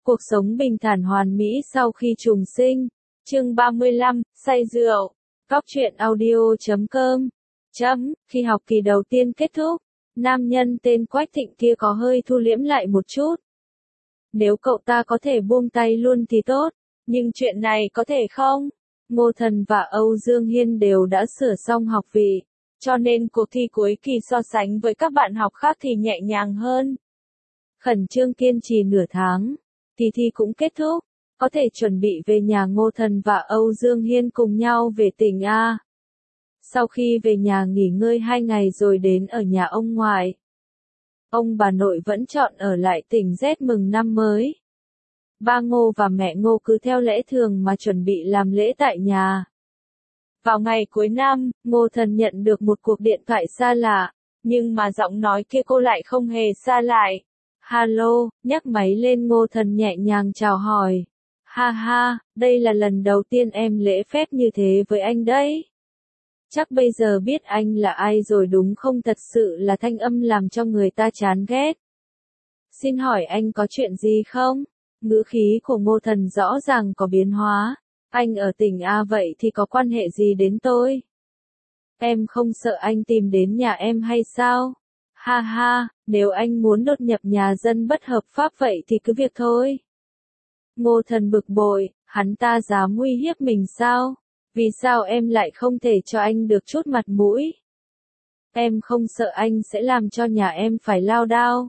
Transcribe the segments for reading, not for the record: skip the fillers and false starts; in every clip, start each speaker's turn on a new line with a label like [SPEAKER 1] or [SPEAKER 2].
[SPEAKER 1] Cuộc sống bình thản hoàn mỹ sau khi trùng sinh. Chương 35, say rượu. Góc truyện audio.com. Khi học kỳ đầu tiên kết thúc, nam nhân tên Quách Thịnh kia có hơi thu liễm lại một chút. Nếu cậu ta có thể buông tay luôn thì tốt, nhưng chuyện này có thể không? Ngô Thần và Âu Dương Hiên đều đã sửa xong học vị, cho nên cuộc thi cuối kỳ so sánh với các bạn học khác thì nhẹ nhàng hơn. Khẩn trương kiên trì nửa tháng, kỳ thi cũng kết thúc, có thể chuẩn bị về nhà. Ngô Thần và Âu Dương Hiên cùng nhau về tỉnh A. Sau khi về nhà nghỉ ngơi 2 ngày rồi đến ở nhà ông ngoại. Ông bà nội vẫn chọn ở lại tỉnh Z mừng năm mới. Ba Ngô và mẹ Ngô cứ theo lễ thường mà chuẩn bị làm lễ tại nhà. Vào ngày cuối năm, Ngô Thần nhận được một cuộc điện thoại xa lạ, nhưng mà giọng nói kia cô lại không hề xa lại. Alo, nhắc máy lên. Ngô Thần nhẹ nhàng chào hỏi. Ha ha, đây là lần đầu tiên em lễ phép như thế với anh đấy. Chắc bây giờ biết anh là ai rồi đúng không? Thật sự là thanh âm làm cho người ta chán ghét. Xin hỏi anh có chuyện gì không? Ngữ khí của Ngô Thần rõ ràng có biến hóa. Anh ở tỉnh A vậy thì có quan hệ gì đến tôi? Em không sợ anh tìm đến nhà em hay sao? Ha ha, nếu anh muốn đột nhập nhà dân bất hợp pháp vậy thì cứ việc thôi. Ngô Thần bực bội, hắn ta dám uy hiếp mình sao? Vì sao em lại không thể cho anh được chút mặt mũi? Em không sợ anh sẽ làm cho nhà em phải lao đao.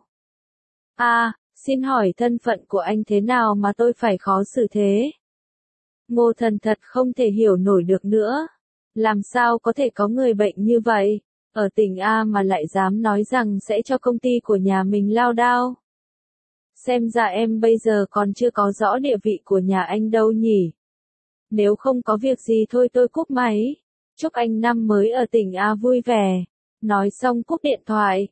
[SPEAKER 1] Xin hỏi thân phận của anh thế nào mà tôi phải khó xử thế? Ngô Thần thật không thể hiểu nổi được nữa. Làm sao có thể có người bệnh như vậy, ở tỉnh A mà lại dám nói rằng sẽ cho công ty của nhà mình lao đao? Xem ra em bây giờ còn chưa có rõ địa vị của nhà anh đâu nhỉ. Nếu không có việc gì thôi tôi cúp máy. Chúc anh năm mới ở tỉnh A vui vẻ. Nói xong cúp điện thoại.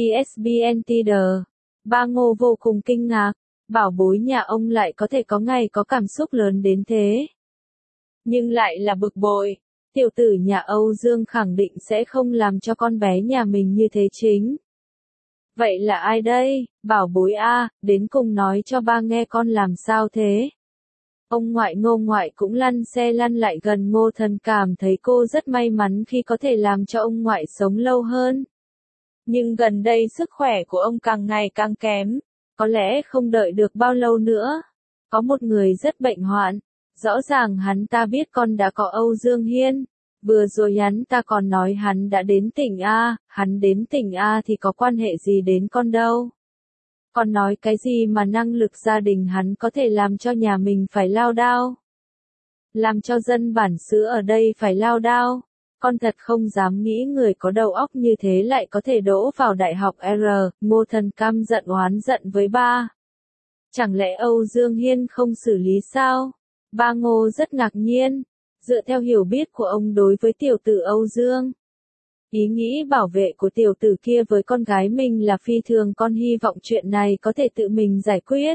[SPEAKER 1] TSBNTD. Ba Ngô vô cùng kinh ngạc. Bảo bối nhà ông lại có thể có ngày có cảm xúc lớn đến thế. Nhưng lại là bực bội. Tiểu tử nhà Âu Dương khẳng định sẽ không làm cho con bé nhà mình như thế chính. Vậy là ai đây? Bảo bối A, đến cùng nói cho ba nghe con làm sao thế? Ông ngoại Ngô ngoại cũng lăn xe lăn lại gần Ngô Thần, cảm thấy cô rất may mắn khi có thể làm cho ông ngoại sống lâu hơn. Nhưng gần đây sức khỏe của ông càng ngày càng kém, có lẽ không đợi được bao lâu nữa. Có một người rất bệnh hoạn, rõ ràng hắn ta biết con đã có Âu Dương Hiên. Vừa rồi hắn ta còn nói hắn đã đến tỉnh A, hắn đến tỉnh A thì có quan hệ gì đến con đâu. Còn nói cái gì mà năng lực gia đình hắn có thể làm cho nhà mình phải lao đao. Làm cho dân bản xứ ở đây phải lao đao. Con thật không dám nghĩ người có đầu óc như thế lại có thể đỗ vào đại học R. Ngô Thần căm giận oán giận với ba. Chẳng lẽ Âu Dương Hiên không xử lý sao? Ba Ngô rất ngạc nhiên. Dựa theo hiểu biết của ông đối với tiểu tử Âu Dương, ý nghĩ bảo vệ của tiểu tử kia với con gái mình là phi thường. Con hy vọng chuyện này có thể tự mình giải quyết.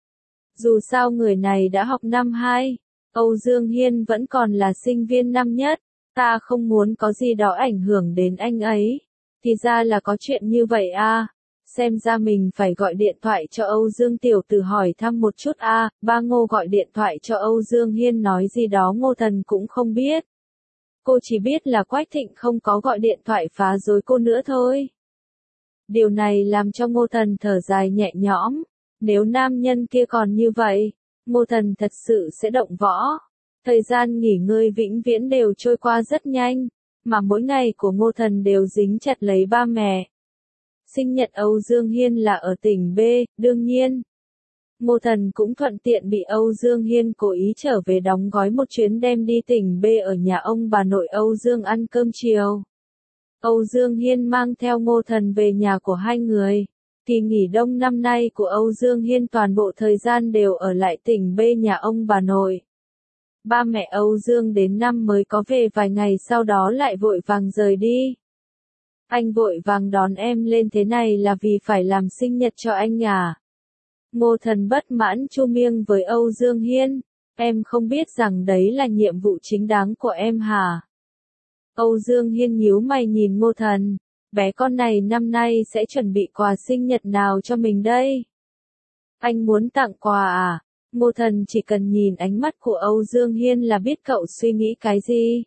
[SPEAKER 1] Dù sao người này đã học năm 2, Âu Dương Hiên vẫn còn là sinh viên năm nhất. Ta không muốn có gì đó ảnh hưởng đến anh ấy. Thì ra là có chuyện như vậy à. Xem ra mình phải gọi điện thoại cho Âu Dương tiểu tử hỏi thăm một chút à. Ba Ngô gọi điện thoại cho Âu Dương Hiên nói gì đó Ngô Thần cũng không biết. Cô chỉ biết là Quách Thịnh không có gọi điện thoại phá rối cô nữa thôi. Điều này làm cho Ngô Thần thở dài nhẹ nhõm. Nếu nam nhân kia còn như vậy, Ngô Thần thật sự sẽ động võ. Thời gian nghỉ ngơi vĩnh viễn đều trôi qua rất nhanh, mà mỗi ngày của Ngô Thần đều dính chặt lấy ba mẹ. Sinh nhật Âu Dương Hiên là ở tỉnh B, đương nhiên. Ngô Thần cũng thuận tiện bị Âu Dương Hiên cố ý trở về đóng gói một chuyến đem đi tỉnh B ở nhà ông bà nội Âu Dương ăn cơm chiều. Âu Dương Hiên mang theo Ngô Thần về nhà của hai người. Kỳ nghỉ đông năm nay của Âu Dương Hiên toàn bộ thời gian đều ở lại tỉnh B nhà ông bà nội. Ba mẹ Âu Dương đến năm mới có về vài ngày sau đó lại vội vàng rời đi. Anh vội vàng đón em lên thế này là vì phải làm sinh nhật cho anh à? Ngô Thần bất mãn chu miêng với Âu Dương Hiên. Em không biết rằng đấy là nhiệm vụ chính đáng của em hả? Âu Dương Hiên nhíu mày nhìn Ngô Thần. Bé con này năm nay sẽ chuẩn bị quà sinh nhật nào cho mình đây? Anh muốn tặng quà à? Ngô Thần chỉ cần nhìn ánh mắt của Âu Dương Hiên là biết cậu suy nghĩ cái gì.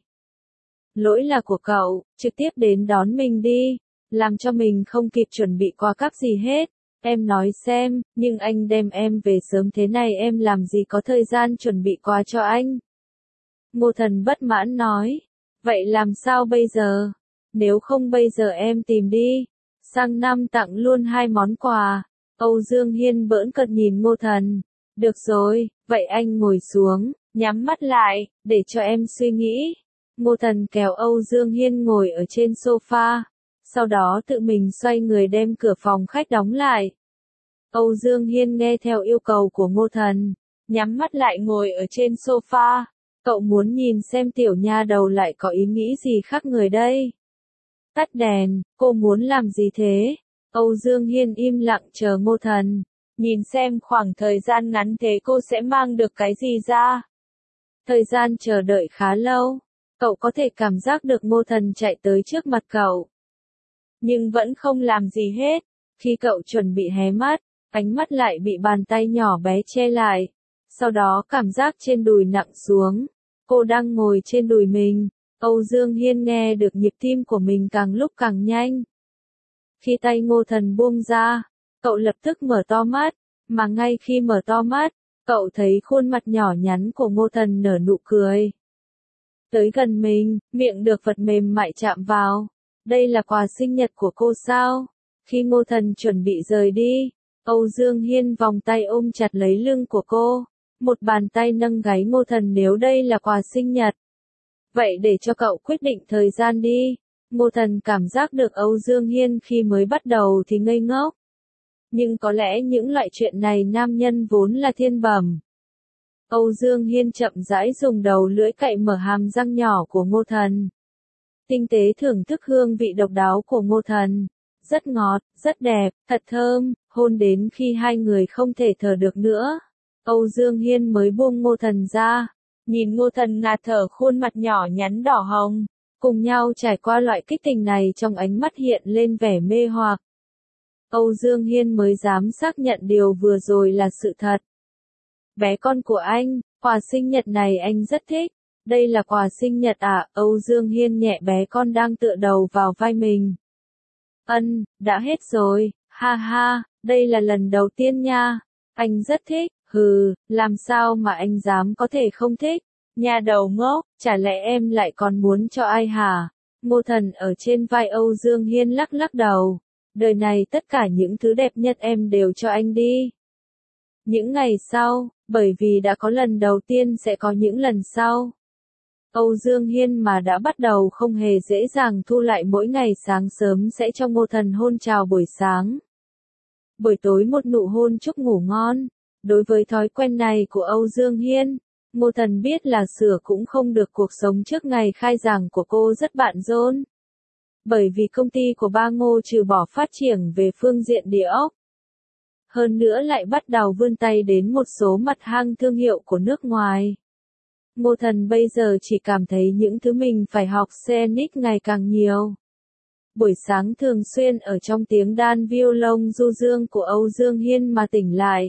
[SPEAKER 1] Lỗi là của cậu, trực tiếp đến đón mình đi, làm cho mình không kịp chuẩn bị quà cáp gì hết. Em nói xem, nhưng anh đem em về sớm thế này em làm gì có thời gian chuẩn bị quà cho anh. Ngô Thần bất mãn nói, vậy làm sao bây giờ? Nếu không bây giờ em tìm đi, sang năm tặng luôn 2 món quà. Âu Dương Hiên bỡn cợt nhìn Ngô Thần, được rồi, vậy anh ngồi xuống, nhắm mắt lại, để cho em suy nghĩ. Ngô Thần kéo Âu Dương Hiên ngồi ở trên sofa, sau đó tự mình xoay người đem cửa phòng khách đóng lại. Âu Dương Hiên nghe theo yêu cầu của Ngô Thần, nhắm mắt lại ngồi ở trên sofa. Cậu muốn nhìn xem tiểu nha đầu lại có ý nghĩ gì khác người đây. Tắt đèn, cô muốn làm gì thế? Âu Dương Hiên im lặng chờ Ngô Thần, nhìn xem khoảng thời gian ngắn thế cô sẽ mang được cái gì ra. Thời gian chờ đợi khá lâu, cậu có thể cảm giác được Ngô Thần chạy tới trước mặt cậu. Nhưng vẫn không làm gì hết, khi cậu chuẩn bị hé mắt, ánh mắt lại bị bàn tay nhỏ bé che lại. Sau đó cảm giác trên đùi nặng xuống, cô đang ngồi trên đùi mình. Âu Dương Hiên nghe được nhịp tim của mình càng lúc càng nhanh. Khi tay Ngô Thần buông ra, cậu lập tức mở to mắt, mà ngay khi mở to mắt, cậu thấy khuôn mặt nhỏ nhắn của Ngô Thần nở nụ cười. Tới gần mình, miệng được vật mềm mại chạm vào. Đây là quà sinh nhật của cô sao? Khi Ngô Thần chuẩn bị rời đi, Âu Dương Hiên vòng tay ôm chặt lấy lưng của cô, một bàn tay nâng gáy Ngô Thần nếu đây là quà sinh nhật. Vậy để cho cậu quyết định thời gian đi. Ngô Thần cảm giác được Âu Dương Hiên khi mới bắt đầu thì ngây ngốc. Nhưng có lẽ những loại chuyện này nam nhân vốn là thiên bẩm. Âu Dương Hiên chậm rãi dùng đầu lưỡi cạy mở hàm răng nhỏ của Ngô Thần. Tinh tế thưởng thức hương vị độc đáo của Ngô Thần. Rất ngọt, rất đẹp, thật thơm, hôn đến khi hai người không thể thở được nữa. Âu Dương Hiên mới buông Ngô Thần ra. Nhìn Ngô Thần ngạt thở khuôn mặt nhỏ nhắn đỏ hồng, cùng nhau trải qua loại kích tình này trong ánh mắt hiện lên vẻ mê hoặc. Âu Dương Hiên mới dám xác nhận điều vừa rồi là sự thật. Bé con của anh, quà sinh nhật này anh rất thích. Đây là quà sinh nhật à? Âu Dương Hiên nhẹ bé con đang tựa đầu vào vai mình. Đã hết rồi, ha ha, đây là lần đầu tiên nha. Anh rất thích. Hừ, làm sao mà anh dám có thể không thích? Nhà đầu ngốc, chả lẽ em lại còn muốn cho ai hả? Ngô Thần ở trên vai Âu Dương Hiên lắc lắc đầu. Đời này tất cả những thứ đẹp nhất em đều cho anh đi. Những ngày sau, bởi vì đã có lần đầu tiên sẽ có những lần sau. Âu Dương Hiên mà đã bắt đầu không hề dễ dàng thu lại mỗi ngày sáng sớm sẽ cho Ngô Thần hôn chào buổi sáng. Buổi tối một nụ hôn chúc ngủ ngon. Đối với thói quen này của Âu Dương Hiên, Ngô Thần biết là sửa cũng không được. Cuộc sống trước ngày khai giảng của cô rất bận rộn. Bởi vì công ty của ba Ngô trừ bỏ phát triển về phương diện địa ốc, hơn nữa lại bắt đầu vươn tay đến một số mặt hàng thương hiệu của nước ngoài. Ngô Thần bây giờ chỉ cảm thấy những thứ mình phải học scenic ngày càng nhiều. Buổi sáng thường xuyên ở trong tiếng đàn violon du dương của Âu Dương Hiên mà tỉnh lại.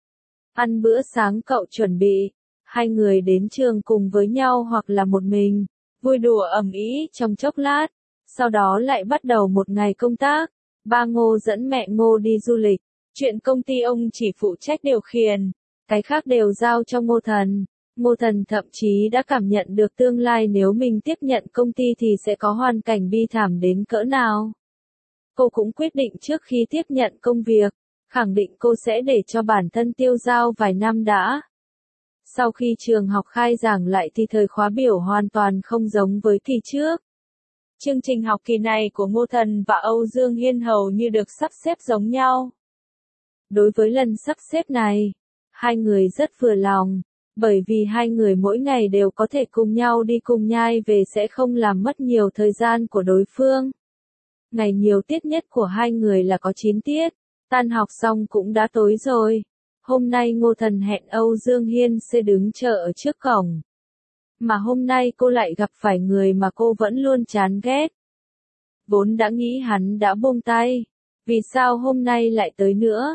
[SPEAKER 1] Ăn bữa sáng cậu chuẩn bị, hai người đến trường cùng với nhau hoặc là một mình, vui đùa ầm ĩ trong chốc lát, sau đó lại bắt đầu một ngày công tác. Ba Ngô dẫn mẹ Ngô đi du lịch, chuyện công ty ông chỉ phụ trách điều khiển, cái khác đều giao cho Ngô Thần. Ngô Thần thậm chí đã cảm nhận được tương lai nếu mình tiếp nhận công ty thì sẽ có hoàn cảnh bi thảm đến cỡ nào. Cô cũng quyết định trước khi tiếp nhận công việc, khẳng định cô sẽ để cho bản thân tiêu dao vài năm đã. Sau khi trường học khai giảng lại thì thời khóa biểu hoàn toàn không giống với kỳ trước. Chương trình học kỳ này của Ngô Thần và Âu Dương Hiên hầu như được sắp xếp giống nhau. Đối với lần sắp xếp này, hai người rất vừa lòng, bởi vì hai người mỗi ngày đều có thể cùng nhau đi cùng nhai về sẽ không làm mất nhiều thời gian của đối phương. Ngày nhiều tiết nhất của hai người là có 9 tiết, tan học xong cũng đã tối rồi. Hôm nay Ngô Thần hẹn Âu Dương Hiên sẽ đứng chờ ở trước cổng. Mà hôm nay cô lại gặp phải người mà cô vẫn luôn chán ghét. Vốn đã nghĩ hắn đã buông tay, vì sao hôm nay lại tới nữa?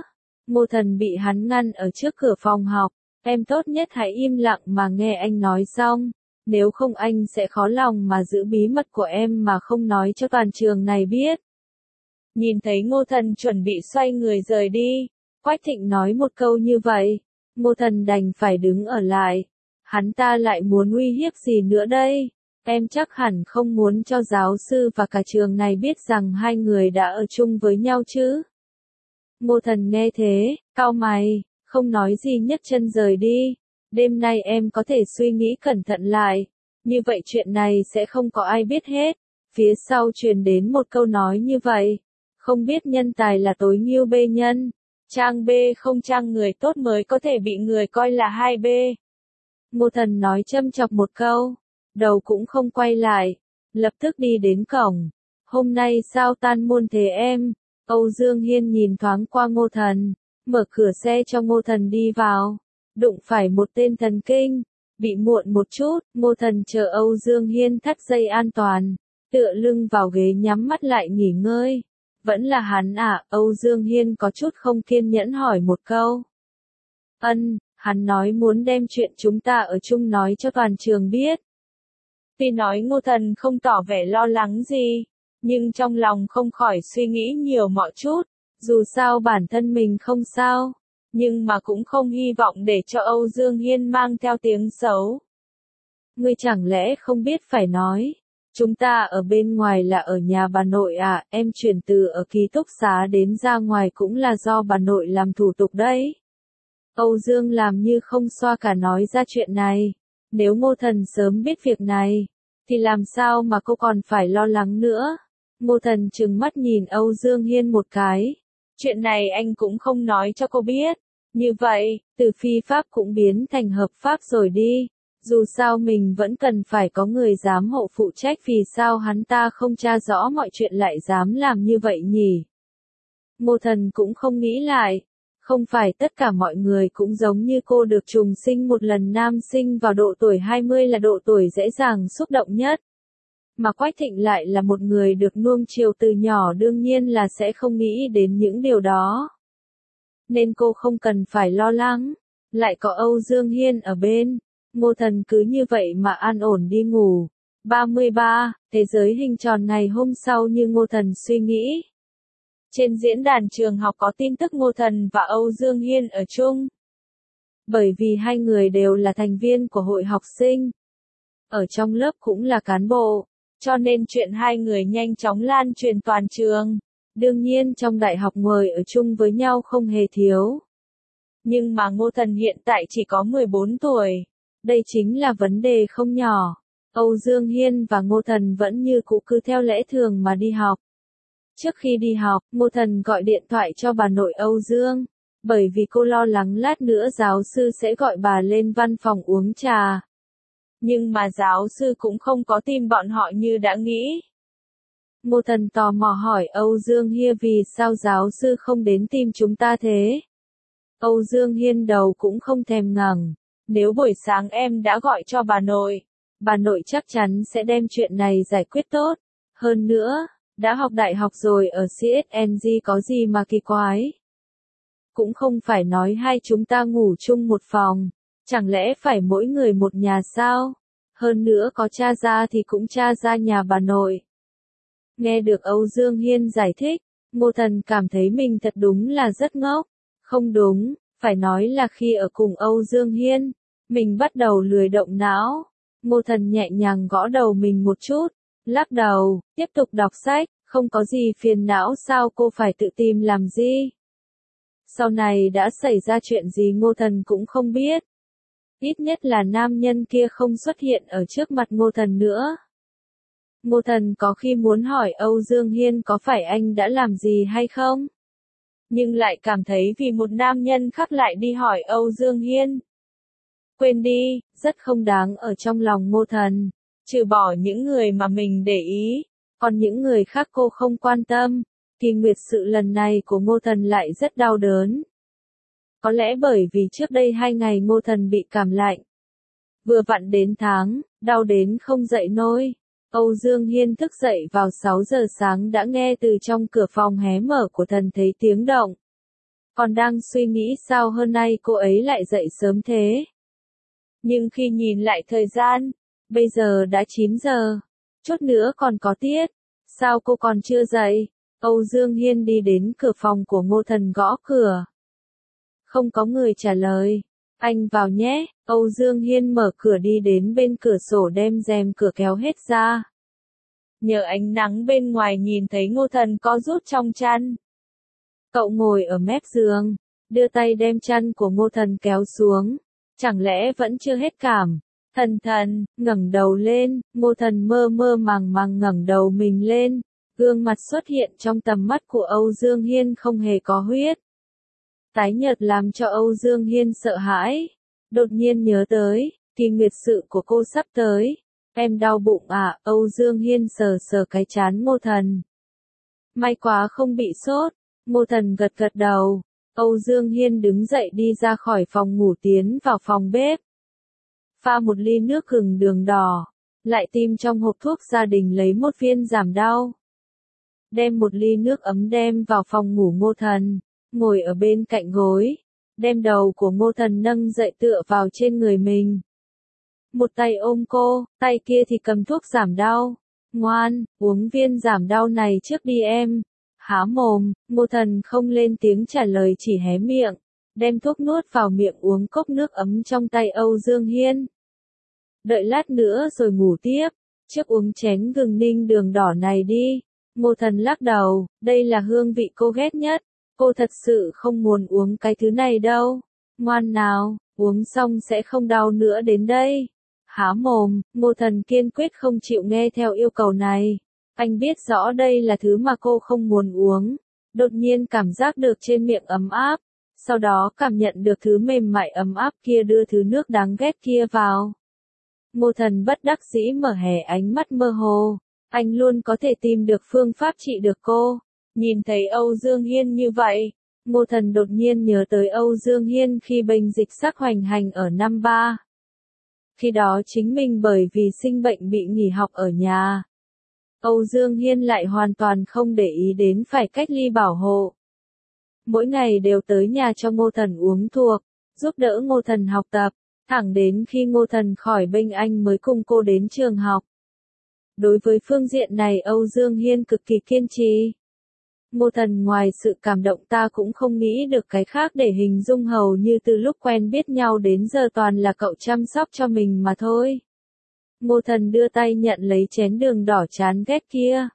[SPEAKER 1] Ngô Thần bị hắn ngăn ở trước cửa phòng học. Em tốt nhất hãy im lặng mà nghe anh nói xong. Nếu không anh sẽ khó lòng mà giữ bí mật của em mà không nói cho toàn trường này biết. Nhìn thấy Ngô Thần chuẩn bị xoay người rời đi, Quách Thịnh nói một câu như vậy, Ngô Thần đành phải đứng ở lại. Hắn ta lại muốn uy hiếp gì nữa đây? Em chắc hẳn không muốn cho giáo sư và cả trường này biết rằng hai người đã ở chung với nhau chứ. Ngô Thần nghe thế, cau mày, không nói gì nhấc chân rời đi. Đêm nay em có thể suy nghĩ cẩn thận lại. Như vậy chuyện này sẽ không có ai biết hết. Phía sau truyền đến một câu nói như vậy. Không biết nhân tài là tối nghêu bê nhân. Trang B không trang người tốt mới có thể bị người coi là 2B. Ngô Thần nói châm chọc một câu. Đầu cũng không quay lại. Lập tức đi đến cổng. Hôm nay sao tan môn thế em? Âu Dương Hiên nhìn thoáng qua Ngô Thần. Mở cửa xe cho Ngô Thần đi vào. Đụng phải một tên thần kinh. Bị muộn một chút, Ngô Thần chờ Âu Dương Hiên thắt dây an toàn. Tựa lưng vào ghế nhắm mắt lại nghỉ ngơi. Vẫn là hắn à? Âu Dương Hiên có chút không kiên nhẫn hỏi một câu. Hắn nói muốn đem chuyện chúng ta ở chung nói cho toàn trường biết. Tuy nói Ngô Thần không tỏ vẻ lo lắng gì, nhưng trong lòng không khỏi suy nghĩ nhiều mọi chút. Dù sao bản thân mình không sao, nhưng mà cũng không hy vọng để cho Âu Dương Hiên mang theo tiếng xấu. Ngươi chẳng lẽ không biết phải nói, chúng ta ở bên ngoài là ở nhà bà nội à? Em chuyển từ ở ký túc xá đến ra ngoài cũng là do bà nội làm thủ tục đấy. Âu Dương làm như không xoa cả nói ra chuyện này. Nếu Ngô Thần sớm biết việc này, thì làm sao mà cô còn phải lo lắng nữa? Ngô Thần trừng mắt nhìn Âu Dương Hiên một cái. Chuyện này anh cũng không nói cho cô biết. Như vậy, từ phi pháp cũng biến thành hợp pháp rồi đi. Dù sao mình vẫn cần phải có người giám hộ phụ trách, vì sao hắn ta không tra rõ mọi chuyện lại dám làm như vậy nhỉ? Ngô Thần cũng không nghĩ lại. Không phải tất cả mọi người cũng giống như cô được trùng sinh một lần. Nam sinh vào độ tuổi 20 là độ tuổi dễ dàng xúc động nhất. Mà Quách Thịnh lại là một người được nuông chiều từ nhỏ, đương nhiên là sẽ không nghĩ đến những điều đó. Nên cô không cần phải lo lắng. Lại có Âu Dương Hiên ở bên. Ngô Thần cứ như vậy mà an ổn đi ngủ. 33. Thế giới hình tròn ngày hôm sau như Ngô Thần suy nghĩ. Trên diễn đàn trường học có tin tức Ngô Thần và Âu Dương Hiên ở chung. Bởi vì hai người đều là thành viên của hội học sinh. Ở trong lớp cũng là cán bộ. Cho nên chuyện hai người nhanh chóng lan truyền toàn trường. Đương nhiên trong đại học người ở chung với nhau không hề thiếu. Nhưng mà Ngô Thần hiện tại chỉ có 14 tuổi. Đây chính là vấn đề không nhỏ. Âu Dương Hiên và Ngô Thần vẫn như cũ cứ theo lẽ thường mà đi học. Trước khi đi học, Ngô Thần gọi điện thoại cho bà nội Âu Dương. Bởi vì cô lo lắng lát nữa giáo sư sẽ gọi bà lên văn phòng uống trà. Nhưng mà giáo sư cũng không có tìm bọn họ như đã nghĩ. Ngô Thần tò mò hỏi Âu Dương Hiên vì sao giáo sư không đến tìm chúng ta thế? Âu Dương Hiên đầu cũng không thèm ngẩng. Nếu buổi sáng em đã gọi cho bà nội chắc chắn sẽ đem chuyện này giải quyết tốt. Hơn nữa, đã học đại học rồi ở CSNG có gì mà kỳ quái. Cũng không phải nói hai chúng ta ngủ chung một phòng. Chẳng lẽ phải mỗi người một nhà sao? Hơn nữa có tra ra thì cũng tra ra nhà bà nội. Nghe được Âu Dương Hiên giải thích, Ngô Thần cảm thấy mình thật đúng là rất ngốc. Không đúng, phải nói là khi ở cùng Âu Dương Hiên, mình bắt đầu lười động não. Ngô Thần nhẹ nhàng gõ đầu mình một chút, lắc đầu, tiếp tục đọc sách, không có gì phiền não sao cô phải tự tìm làm gì. Sau này đã xảy ra chuyện gì Ngô Thần cũng không biết. Ít nhất là nam nhân kia không xuất hiện ở trước mặt Ngô Thần nữa. Ngô Thần có khi muốn hỏi Âu Dương Hiên có phải anh đã làm gì hay không? Nhưng lại cảm thấy vì một nam nhân khác lại đi hỏi Âu Dương Hiên. Quên đi, rất không đáng ở trong lòng Ngô Thần. Trừ bỏ những người mà mình để ý, còn những người khác cô không quan tâm. Kỳ nguyệt sự lần này của Ngô Thần lại rất đau đớn. Có lẽ bởi vì trước đây 2 ngày Ngô Thần bị cảm lạnh. Vừa vặn đến tháng, đau đến không dậy nổi. Âu Dương Hiên thức dậy vào 6 giờ sáng đã nghe từ trong cửa phòng hé mở của Thần thấy tiếng động. còn đang suy nghĩ sao hôm nay cô ấy lại dậy sớm thế. Nhưng khi nhìn lại thời gian, bây giờ đã 9 giờ, chút nữa còn có tiết, sao cô còn chưa dậy? Âu Dương Hiên đi đến cửa phòng của Ngô Thần gõ cửa. Không có người trả lời. Anh vào nhé, Âu Dương Hiên mở cửa đi đến bên cửa sổ đem rèm cửa kéo hết ra. Nhờ ánh nắng bên ngoài nhìn thấy Ngô Thần co rút trong chăn. Cậu ngồi ở mép giường, đưa tay đem chăn của Ngô Thần kéo xuống. Chẳng lẽ vẫn chưa hết cảm? Thần, ngẩng đầu lên, Ngô Thần mơ mơ màng màng ngẩng đầu mình lên. Gương mặt xuất hiện trong tầm mắt của Âu Dương Hiên không hề có huyết. Tái nhợt làm cho Âu Dương Hiên sợ hãi. Đột nhiên nhớ tới, kỳ nguyệt sự của cô sắp tới. Em đau bụng à? Âu Dương Hiên sờ sờ cái trán Ngô Thần. May quá không bị sốt. Ngô Thần gật gật đầu. Âu Dương Hiên đứng dậy đi ra khỏi phòng ngủ tiến vào phòng bếp. Pha một ly nước gừng đường đỏ. Lại tìm trong hộp thuốc gia đình lấy một viên giảm đau. Đem một ly nước ấm đem vào phòng ngủ Ngô Thần. Ngồi ở bên cạnh gối. Đem đầu của Ngô Thần nâng dậy tựa vào trên người mình. Một tay ôm cô, tay kia thì cầm thuốc giảm đau. Ngoan, uống viên giảm đau này trước đi em. Há mồm, Ngô Thần không lên tiếng trả lời chỉ hé miệng. Đem thuốc nuốt vào miệng uống cốc nước ấm trong tay Âu Dương Hiên. Đợi lát nữa rồi ngủ tiếp. Trước uống chén gừng ninh đường đỏ này đi. Ngô Thần lắc đầu, đây là hương vị cô ghét nhất. Cô thật sự không muốn uống cái thứ này đâu. Ngoan nào, uống xong sẽ không đau nữa đến đây. Há mồm, Ngô Thần kiên quyết không chịu nghe theo yêu cầu này. Anh biết rõ đây là thứ mà cô không muốn uống. Đột nhiên cảm giác được trên miệng ấm áp. Sau đó cảm nhận được thứ mềm mại ấm áp kia đưa thứ nước đáng ghét kia vào. Ngô Thần bất đắc dĩ mở hé ánh mắt mơ hồ. Anh luôn có thể tìm được phương pháp trị được cô. Nhìn thấy Âu Dương Hiên như vậy, Ngô Thần đột nhiên nhớ tới Âu Dương Hiên khi bệnh dịch sắc hoành hành ở năm 3. Khi đó chính mình bởi vì sinh bệnh bị nghỉ học ở nhà. Âu Dương Hiên lại hoàn toàn không để ý đến phải cách ly bảo hộ. Mỗi ngày đều tới nhà cho Ngô Thần uống thuốc, giúp đỡ Ngô Thần học tập, thẳng đến khi Ngô Thần khỏi bệnh anh mới cùng cô đến trường học. Đối với phương diện này Âu Dương Hiên cực kỳ kiên trì. Ngô Thần ngoài sự cảm động ta cũng không nghĩ được cái khác để hình dung hầu như từ lúc quen biết nhau đến giờ toàn là cậu chăm sóc cho mình mà thôi. Ngô Thần đưa tay nhận lấy chén đường đỏ chán ghét kia.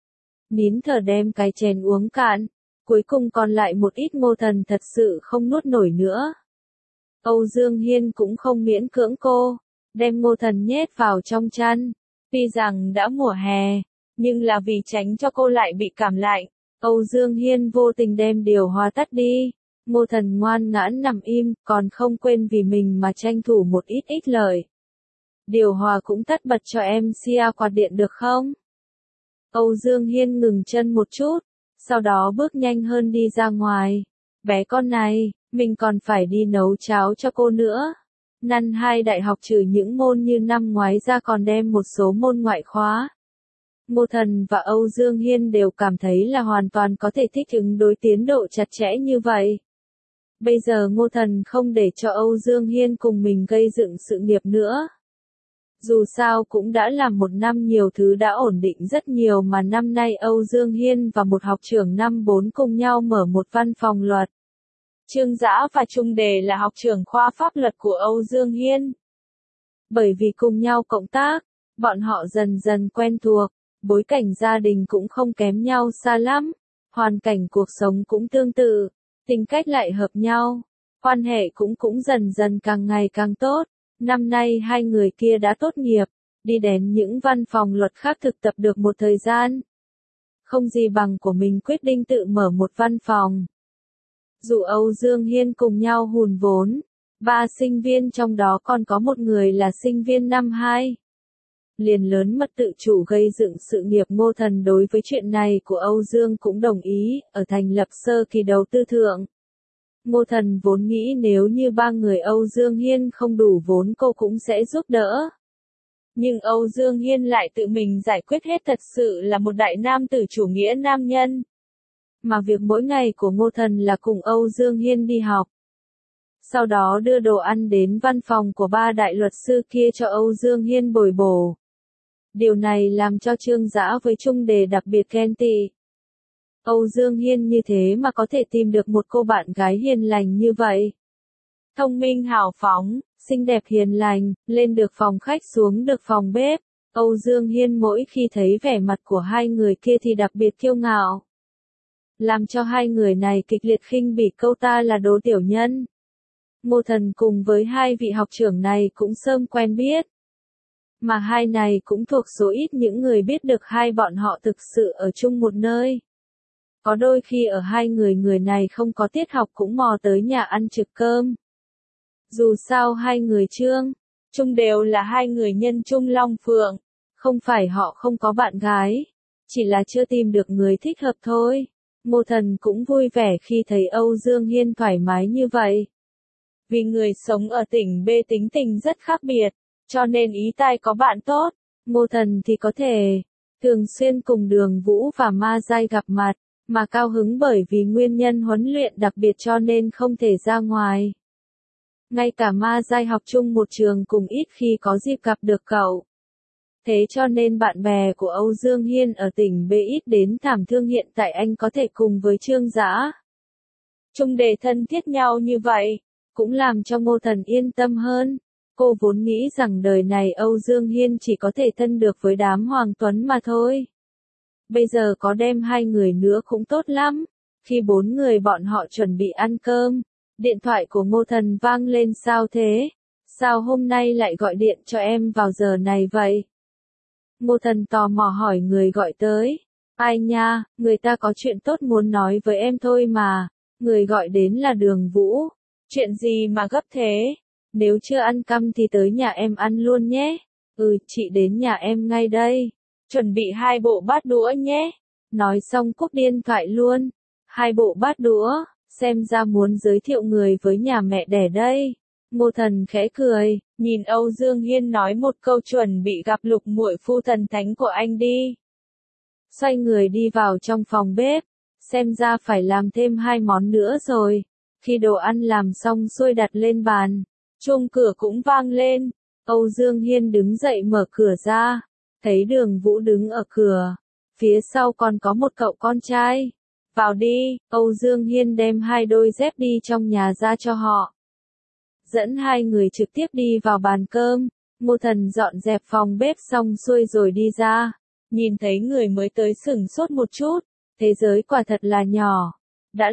[SPEAKER 1] Nín thở đem cái chén uống cạn, cuối cùng còn lại một ít Ngô Thần thật sự không nuốt nổi nữa. Âu Dương Hiên cũng không miễn cưỡng cô, đem Ngô Thần nhét vào trong chăn. Tuy rằng đã mùa hè, nhưng là vì tránh cho cô lại bị cảm lạnh. Âu Dương Hiên vô tình đem điều hòa tắt đi. Ngô Thần ngoan ngoãn nằm im, còn không quên vì mình mà tranh thủ một ít ích lợi. Điều hòa cũng tắt bật cho em xia quạt điện được không? Âu Dương Hiên ngừng chân một chút, sau đó bước nhanh hơn đi ra ngoài. Bé con này, mình còn phải đi nấu cháo cho cô nữa. Năm 2 đại học trừ những môn như năm ngoái ra còn đem một số môn ngoại khóa. Ngô Thần và Âu Dương Hiên đều cảm thấy là hoàn toàn có thể thích ứng đối tiến độ chặt chẽ như vậy. Bây giờ Ngô Thần không để cho Âu Dương Hiên cùng mình gây dựng sự nghiệp nữa. Dù sao cũng đã làm một năm nhiều thứ đã ổn định rất nhiều mà năm nay Âu Dương Hiên và một học trưởng năm 4 cùng nhau mở một văn phòng luật. Trương Dã và Trung Đề là học trưởng khoa pháp luật của Âu Dương Hiên. Bởi vì cùng nhau cộng tác, bọn họ dần dần quen thuộc, bối cảnh gia đình cũng không kém nhau xa lắm, hoàn cảnh cuộc sống cũng tương tự, tính cách lại hợp nhau, quan hệ cũng dần dần càng ngày càng tốt. Năm nay hai người kia đã tốt nghiệp, đi đến những văn phòng luật khác thực tập được một thời gian. Không gì bằng của mình quyết định tự mở một văn phòng. Dù Âu Dương Hiên cùng nhau hùn vốn, 3 sinh viên trong đó còn có một người là sinh viên năm 2. Liền lớn mật tự chủ gây dựng sự nghiệp. Ngô Thần đối với chuyện này của Âu Dương cũng đồng ý, ở thành lập sơ kỳ đầu tư thượng. Ngô Thần vốn nghĩ nếu như 3 người Âu Dương Hiên không đủ vốn cô cũng sẽ giúp đỡ. Nhưng Âu Dương Hiên lại tự mình giải quyết hết, thật sự là một đại nam tử chủ nghĩa nam nhân. Mà việc mỗi ngày của Ngô Thần là cùng Âu Dương Hiên đi học. Sau đó đưa đồ ăn đến văn phòng của ba đại luật sư kia cho Âu Dương Hiên bồi bổ. Điều này làm cho Trương Dã với Trung Đề đặc biệt ghen tị. Âu Dương Hiên như thế mà có thể tìm được một cô bạn gái hiền lành như vậy. Thông minh hào phóng, xinh đẹp hiền lành, lên được phòng khách xuống được phòng bếp. Âu Dương Hiên mỗi khi thấy vẻ mặt của hai người kia thì đặc biệt kiêu ngạo. Làm cho hai người này kịch liệt khinh bỉ câu ta là đồ tiểu nhân. Ngô Thần cùng với hai vị học trưởng này cũng sớm quen biết. Mà hai này cũng thuộc số ít những người biết được hai bọn họ thực sự ở chung một nơi. Có đôi khi ở hai người này không có tiết học cũng mò tới nhà ăn trực cơm. Dù sao hai người Trung đều là hai người nhân Trung Long Phượng. Không phải họ không có bạn gái. Chỉ là chưa tìm được người thích hợp thôi. Ngô Thần cũng vui vẻ khi thấy Âu Dương Hiên thoải mái như vậy. Vì người sống ở tỉnh B tính tình rất khác biệt, cho nên ý tai có bạn tốt. Ngô Thần thì có thể thường xuyên cùng Đường Vũ và Ma Giai gặp mặt, mà cao hứng bởi vì nguyên nhân huấn luyện đặc biệt cho nên không thể ra ngoài. Ngay cả Ma Giai học chung một trường cùng ít khi có dịp gặp được cậu. Thế cho nên bạn bè của Âu Dương Hiên ở tỉnh B ít đến thảm thương hiện tại anh có thể cùng với Trương Dã, Trung Đề thân thiết nhau như vậy, cũng làm cho Ngô Thần yên tâm hơn. Cô vốn nghĩ rằng đời này Âu Dương Hiên chỉ có thể thân được với đám Hoàng Tuấn mà thôi. Bây giờ có đem hai người nữa cũng tốt lắm. Khi bốn người bọn họ chuẩn bị ăn cơm, điện thoại của Ngô Thần vang lên. Sao thế? Sao hôm nay lại gọi điện cho em vào giờ này vậy? Ngô Thần tò mò hỏi người gọi tới. Ai nha, người ta có chuyện tốt muốn nói với em thôi mà. Người gọi đến là Đường Vũ. Chuyện gì mà gấp thế? Nếu chưa ăn căm thì tới nhà em ăn luôn nhé. Chị đến nhà em ngay đây. Chuẩn bị 2 bộ bát đũa nhé. Nói xong cúp điện thoại luôn. 2 bộ bát đũa, xem ra muốn giới thiệu người với nhà mẹ đẻ đây. Ngô Thần khẽ cười, nhìn Âu Dương Hiên nói một câu chuẩn bị gặp Lục muội phu thần thánh của anh đi. Xoay người đi vào trong phòng bếp, xem ra phải làm thêm 2 món nữa rồi. Khi đồ ăn làm xong xuôi đặt lên bàn, chuông cửa cũng vang lên. Âu Dương Hiên đứng dậy mở cửa ra, thấy Đường Vũ đứng ở cửa, phía sau còn có một cậu con trai. Vào đi, Âu Dương Hiên đem 2 đôi dép đi trong nhà ra cho họ. Dẫn hai người trực tiếp đi vào bàn cơm. Ngô Thần dọn dẹp phòng bếp xong xuôi rồi đi ra. Nhìn thấy người mới tới sửng sốt một chút. Thế giới quả thật là nhỏ. Đã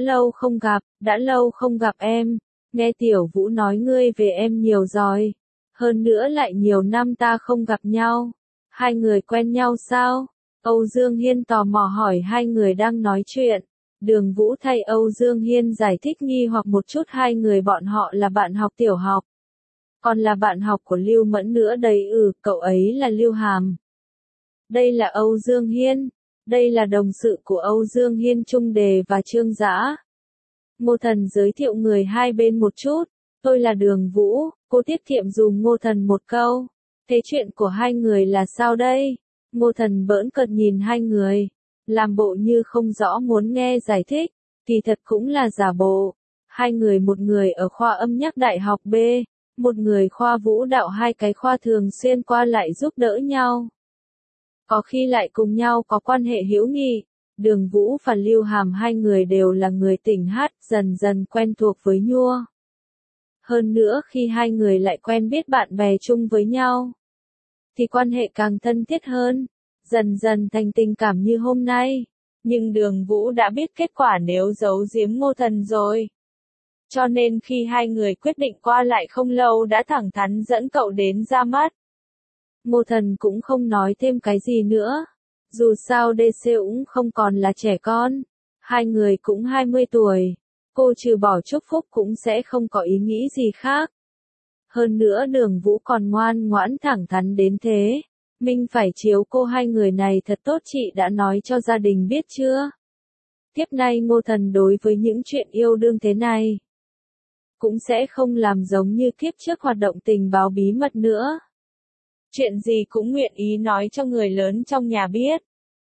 [SPEAKER 1] lâu không gặp em. Nghe Tiểu Vũ nói ngươi về em nhiều rồi. Hơn nữa lại nhiều năm ta không gặp nhau. Hai người quen nhau sao? Âu Dương Hiên tò mò hỏi hai người đang nói chuyện. Đường Vũ thay Âu Dương Hiên giải thích nghi hoặc một chút, hai người bọn họ là bạn học tiểu học. Còn là bạn học của Lưu Mẫn nữa đấy. Cậu ấy là Lưu Hàm. Đây là Âu Dương Hiên. Đây là đồng sự của Âu Dương Hiên, Trung Đề và Trương Dã. Ngô Thần giới thiệu người hai bên một chút. Tôi là Đường Vũ, cô tiết kiệm dùm Ngô Thần một câu. Thế chuyện của hai người là sao đây? Ngô Thần bỡn cợt nhìn hai người. Làm bộ như không rõ muốn nghe giải thích, kỳ thật cũng là giả bộ. Hai người, một người ở khoa âm nhạc đại học B, một người khoa vũ đạo, hai cái khoa thường xuyên qua lại giúp đỡ nhau. Có khi lại cùng nhau có quan hệ hữu nghị. Đường Vũ và Lưu Hàm hai người đều là người tỉnh hát, dần dần quen thuộc với Nhua. Hơn nữa khi hai người lại quen biết bạn bè chung với nhau, thì quan hệ càng thân thiết hơn. Dần dần thành tình cảm như hôm nay. Nhưng Đường Vũ đã biết kết quả nếu giấu giếm Ngô Thần rồi. Cho nên khi hai người quyết định qua lại không lâu đã thẳng thắn dẫn cậu đến ra mắt. Ngô Thần cũng không nói thêm cái gì nữa. Dù sao DC cũng không còn là trẻ con. Hai người cũng 20 tuổi. Cô trừ bỏ chúc phúc cũng sẽ không có ý nghĩ gì khác. Hơn nữa Đường Vũ còn ngoan ngoãn thẳng thắn đến thế. Mình phải chiếu cô hai người này thật tốt, chị đã nói cho gia đình biết chưa? Tiếp nay Ngô Thần đối với những chuyện yêu đương thế này cũng sẽ không làm giống như kiếp trước hoạt động tình báo bí mật nữa. Chuyện gì cũng nguyện ý nói cho người lớn trong nhà biết.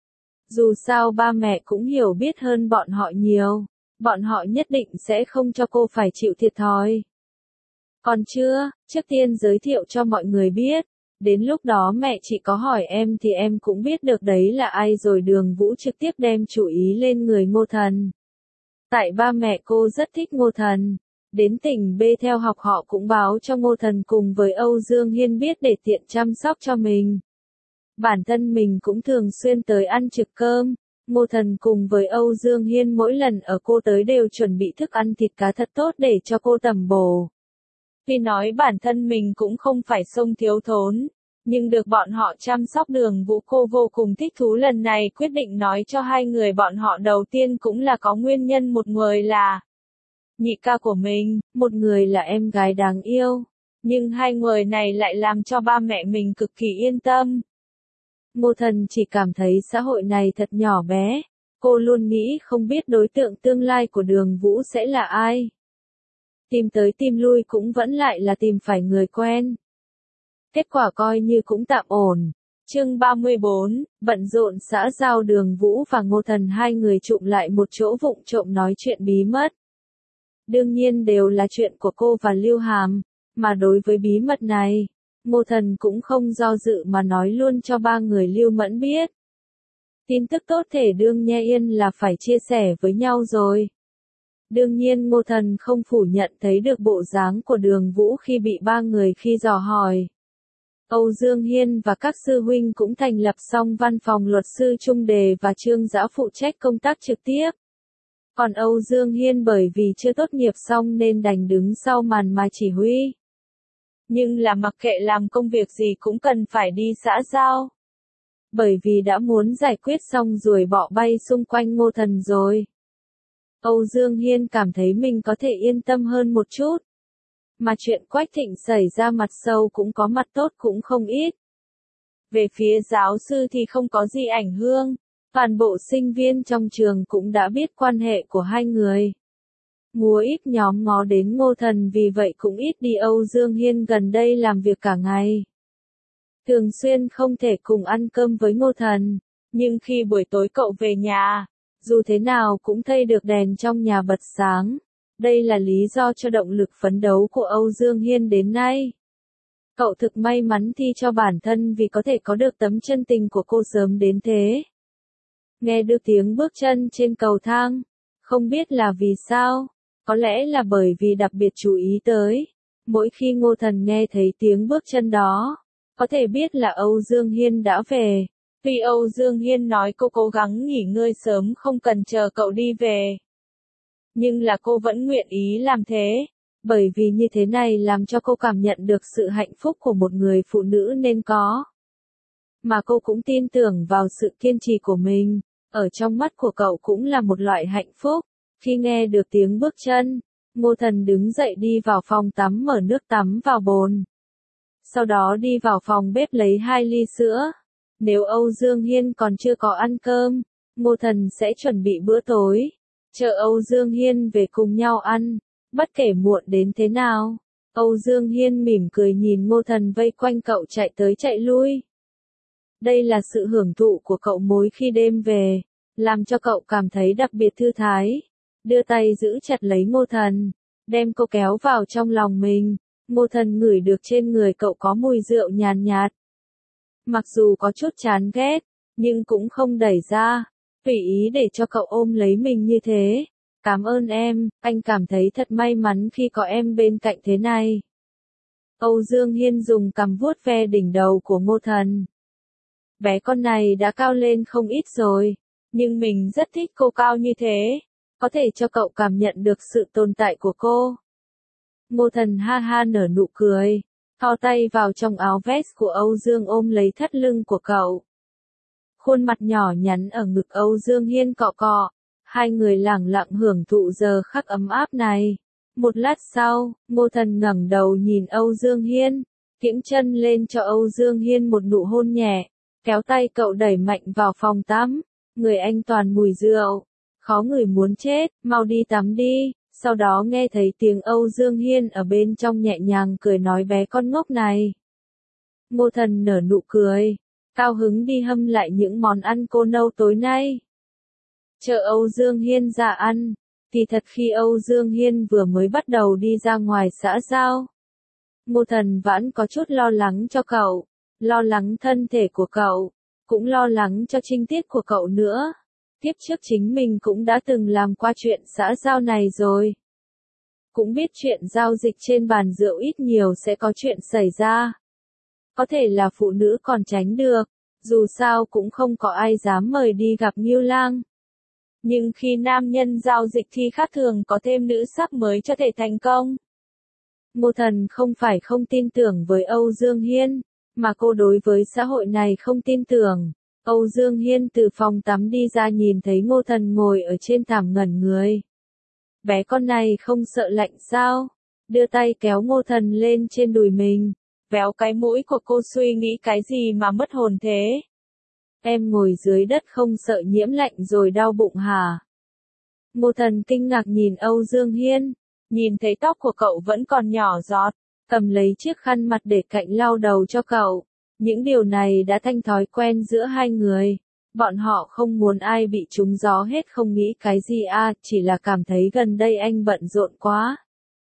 [SPEAKER 1] Dù sao ba mẹ cũng hiểu biết hơn bọn họ nhiều, bọn họ nhất định sẽ không cho cô phải chịu thiệt thòi. Còn chưa, trước tiên giới thiệu cho mọi người biết, đến lúc đó mẹ chị có hỏi em thì em cũng biết được đấy là ai rồi. Đường Vũ trực tiếp đem chú ý lên người Ngô Thần. Tại ba mẹ cô rất thích Ngô Thần. Đến tỉnh B theo học họ cũng báo cho Ngô Thần cùng với Âu Dương Hiên biết để tiện chăm sóc cho mình. Bản thân mình cũng thường xuyên tới ăn trực cơm. Ngô Thần cùng với Âu Dương Hiên mỗi lần ở cô tới đều chuẩn bị thức ăn thịt cá thật tốt để cho cô tẩm bổ. Tuy nói bản thân mình cũng không phải sông thiếu thốn, nhưng được bọn họ chăm sóc. Đường Vũ cô vô cùng thích thú, lần này quyết định nói cho hai người bọn họ. Đầu tiên cũng là có nguyên nhân, một người là nhị ca của mình, một người là em gái đáng yêu, nhưng hai người này lại làm cho ba mẹ mình cực kỳ yên tâm. Ngô Thần chỉ cảm thấy xã hội này thật nhỏ bé, cô luôn nghĩ không biết đối tượng tương lai của Đường Vũ sẽ là ai. Tìm tới tìm lui cũng vẫn lại là tìm phải người quen. Kết quả coi như cũng tạm ổn. Chương 34, bận rộn xã giao. Đường Vũ và Ngô Thần hai người chụm lại một chỗ vụng trộm nói chuyện bí mật. Đương nhiên đều là chuyện của cô và Lưu Hàm, mà đối với bí mật này, Ngô Thần cũng không do dự mà nói luôn cho ba người Lưu Mẫn biết. Tin tức tốt thể đương nha yên là phải chia sẻ với nhau rồi. Đương nhiên Ngô Thần không phủ nhận thấy được bộ dáng của Đường Vũ khi bị ba người khi dò hỏi. Âu Dương Hiên và các sư huynh cũng thành lập xong văn phòng luật sư Trung Đề và Trương Dã phụ trách công tác trực tiếp. Còn Âu Dương Hiên bởi vì chưa tốt nghiệp xong nên đành đứng sau màn mà chỉ huy. Nhưng là mặc kệ làm công việc gì cũng cần phải đi xã giao. Bởi vì đã muốn giải quyết xong ruồi bọ bay xung quanh Ngô Thần rồi. Âu Dương Hiên cảm thấy mình có thể yên tâm hơn một chút. Mà chuyện Quách Thịnh xảy ra mặt sâu cũng có mặt tốt cũng không ít. Về phía giáo sư thì không có gì ảnh hưởng, toàn bộ sinh viên trong trường cũng đã biết quan hệ của hai người. Múa ít nhóm ngó đến Ngô Thần, vì vậy cũng ít đi. Âu Dương Hiên gần đây làm việc cả ngày. Thường xuyên không thể cùng ăn cơm với Ngô Thần, nhưng khi buổi tối cậu về nhà, dù thế nào cũng thấy được đèn trong nhà bật sáng. Đây là lý do cho động lực phấn đấu của Âu Dương Hiên đến nay. Cậu thực may mắn thi cho bản thân vì có thể có được tấm chân tình của cô sớm đến thế. Nghe được tiếng bước chân trên cầu thang, không biết là vì sao, có lẽ là bởi vì đặc biệt chú ý tới. Mỗi khi Ngô Thần nghe thấy tiếng bước chân đó, có thể biết là Âu Dương Hiên đã về. Tuy Âu Dương Hiên nói cô cố gắng nghỉ ngơi sớm không cần chờ cậu đi về. Nhưng là cô vẫn nguyện ý làm thế, bởi vì như thế này làm cho cô cảm nhận được sự hạnh phúc của một người phụ nữ nên có. Mà cô cũng tin tưởng vào sự kiên trì của mình, ở trong mắt của cậu cũng là một loại hạnh phúc. Khi nghe được tiếng bước chân, Ngô Thần đứng dậy đi vào phòng tắm mở nước tắm vào bồn. Sau đó đi vào phòng bếp lấy 2 ly sữa. Nếu Âu Dương Hiên còn chưa có ăn cơm, Ngô Thần sẽ chuẩn bị bữa tối. Chờ Âu Dương Hiên về cùng nhau ăn, bất kể muộn đến thế nào. Âu Dương Hiên mỉm cười nhìn Ngô Thần vây quanh cậu chạy tới chạy lui. Đây là sự hưởng thụ của cậu mỗi khi đêm về, làm cho cậu cảm thấy đặc biệt thư thái. Đưa tay giữ chặt lấy Ngô Thần, đem cô kéo vào trong lòng mình. Ngô Thần ngửi được trên người cậu có mùi rượu nhàn nhạt. Mặc dù có chút chán ghét, nhưng cũng không đẩy ra. Tùy ý để cho cậu ôm lấy mình như thế. Cảm ơn em, anh cảm thấy thật may mắn khi có em bên cạnh thế này. Âu Dương Hiên dùng cằm vuốt ve đỉnh đầu của Ngô Thần. Bé con này đã cao lên không ít rồi, nhưng mình rất thích cô cao như thế. Có thể cho cậu cảm nhận được sự tồn tại của cô. Ngô Thần ha ha nở nụ cười, thò tay vào trong áo vest của Âu Dương ôm lấy thắt lưng của cậu. Khuôn mặt nhỏ nhắn ở ngực Âu Dương Hiên cọ cọ, hai người lẳng lặng hưởng thụ giờ khắc ấm áp này. Một lát sau, Ngô Thần ngẩng đầu nhìn Âu Dương Hiên, kiễng chân lên cho Âu Dương Hiên một nụ hôn nhẹ, kéo tay cậu đẩy mạnh vào phòng tắm. Người anh toàn mùi rượu, khó ngửi muốn chết, mau đi tắm đi. Sau đó nghe thấy tiếng Âu Dương Hiên ở bên trong nhẹ nhàng cười nói bé con ngốc này. Ngô Thần nở nụ cười, cao hứng đi hâm lại những món ăn cô nấu tối nay. Chờ Âu Dương Hiên ra ăn. Kỳ thật khi Âu Dương Hiên vừa mới bắt đầu đi ra ngoài xã giao, Ngô Thần vẫn có chút lo lắng cho cậu, lo lắng thân thể của cậu, cũng lo lắng cho trinh tiết của cậu nữa. Tiếp trước chính mình cũng đã từng làm qua chuyện xã giao này rồi. Cũng biết chuyện giao dịch trên bàn rượu ít nhiều sẽ có chuyện xảy ra. Có thể là phụ nữ còn tránh được, dù sao cũng không có ai dám mời đi gặp Ngưu Lang. Nhưng khi nam nhân giao dịch thì khác thường, có thêm nữ sắc mới cho thể thành công. Ngô Thần không phải không tin tưởng với Âu Dương Hiên, mà cô đối với xã hội này không tin tưởng. Âu Dương Hiên từ phòng tắm đi ra nhìn thấy Ngô Thần ngồi ở trên thảm ngẩn người. Bé con này không sợ lạnh sao? Đưa tay kéo Ngô Thần lên trên đùi mình. Véo cái mũi của cô, suy nghĩ cái gì mà mất hồn thế? Em ngồi dưới đất không sợ nhiễm lạnh rồi đau bụng hả? Ngô Thần kinh ngạc nhìn Âu Dương Hiên, nhìn thấy tóc của cậu vẫn còn nhỏ giọt, cầm lấy chiếc khăn mặt để cạnh lau đầu cho cậu. Những điều này đã thành thói quen giữa hai người. Bọn họ không muốn ai bị trúng gió hết, không nghĩ cái gì chỉ là cảm thấy gần đây anh bận rộn quá.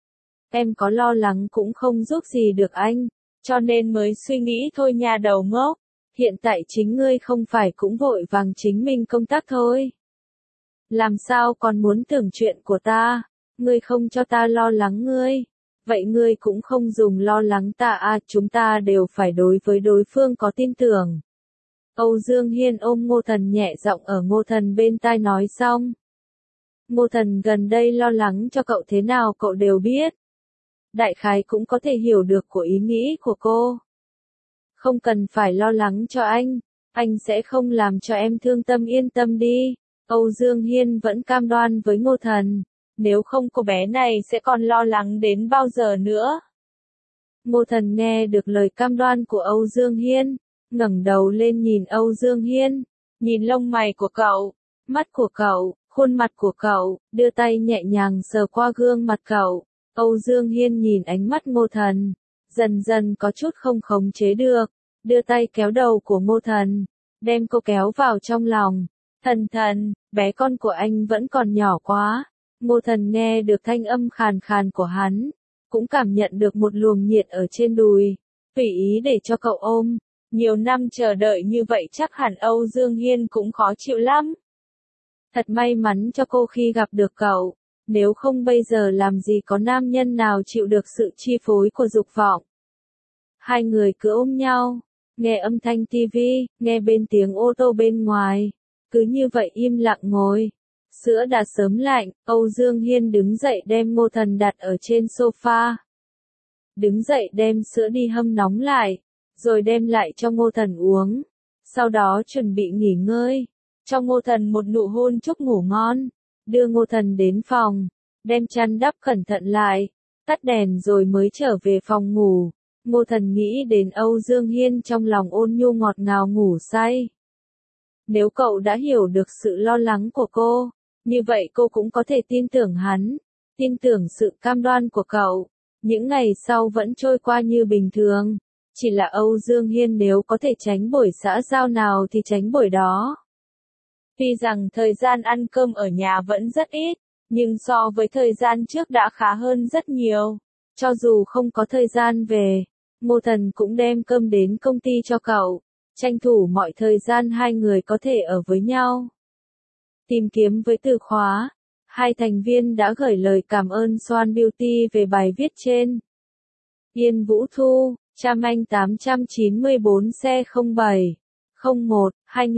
[SPEAKER 1] Em có lo lắng cũng không giúp gì được anh, cho nên mới suy nghĩ thôi nhà đầu ngốc. Hiện tại chính ngươi không phải cũng vội vàng chính mình công tác thôi. Làm sao còn muốn tưởng chuyện của ta, ngươi không cho ta lo lắng ngươi. Vậy ngươi cũng không dùng lo lắng ta chúng ta đều phải đối với đối phương có tin tưởng. Âu Dương Hiên ôm Ngô Thần nhẹ giọng ở Ngô Thần bên tai nói xong. Ngô Thần gần đây lo lắng cho cậu thế nào cậu đều biết. Đại khái cũng có thể hiểu được của ý nghĩ của cô. Không cần phải lo lắng cho anh sẽ không làm cho em thương tâm, yên tâm đi. Âu Dương Hiên vẫn cam đoan với Ngô Thần, nếu không cô bé này sẽ còn lo lắng đến bao giờ nữa. Ngô Thần nghe được lời cam đoan của Âu Dương Hiên, ngẩng đầu lên nhìn Âu Dương Hiên, nhìn lông mày của cậu, mắt của cậu, khuôn mặt của cậu, đưa tay nhẹ nhàng sờ qua gương mặt cậu. Âu Dương Hiên nhìn ánh mắt Ngô Thần, dần dần có chút không khống chế được, đưa tay kéo đầu của Ngô Thần, đem cô kéo vào trong lòng. Thần, bé con của anh vẫn còn nhỏ quá. Ngô Thần nghe được thanh âm khàn khàn của hắn, cũng cảm nhận được một luồng nhiệt ở trên đùi, tùy ý để cho cậu ôm. Nhiều năm chờ đợi như vậy chắc hẳn Âu Dương Hiên cũng khó chịu lắm. Thật may mắn cho cô khi gặp được cậu, nếu không bây giờ làm gì có nam nhân nào chịu được sự chi phối của dục vọng. Hai người cứ ôm nhau, nghe âm thanh tivi, nghe bên tiếng ô tô bên ngoài, cứ như vậy im lặng ngồi. Sữa đã sớm lạnh, Âu Dương Hiên đứng dậy đem Ngô Thần đặt ở trên sofa. Đứng dậy đem sữa đi hâm nóng lại, rồi đem lại cho Ngô Thần uống. Sau đó chuẩn bị nghỉ ngơi, cho Ngô Thần một nụ hôn chúc ngủ ngon. Đưa Ngô Thần đến phòng, đem chăn đắp cẩn thận lại, tắt đèn rồi mới trở về phòng ngủ. Ngô Thần nghĩ đến Âu Dương Hiên trong lòng ôn nhu ngọt ngào ngủ say. Nếu cậu đã hiểu được sự lo lắng của cô, như vậy cô cũng có thể tin tưởng hắn, tin tưởng sự cam đoan của cậu. Những ngày sau vẫn trôi qua như bình thường, chỉ là Âu Dương Hiên nếu có thể tránh buổi xã giao nào thì tránh buổi đó. Tuy rằng thời gian ăn cơm ở nhà vẫn rất ít, nhưng so với thời gian trước đã khá hơn rất nhiều. Cho dù không có thời gian về, Ngô Thần cũng đem cơm đến công ty cho cậu, tranh thủ mọi thời gian hai người có thể ở với nhau. Tìm kiếm với từ khóa, hai thành viên đã gửi lời cảm ơn Swan Beauty về bài viết trên. Yên Vũ Thu, Tram Anh 894 xe 07, 01,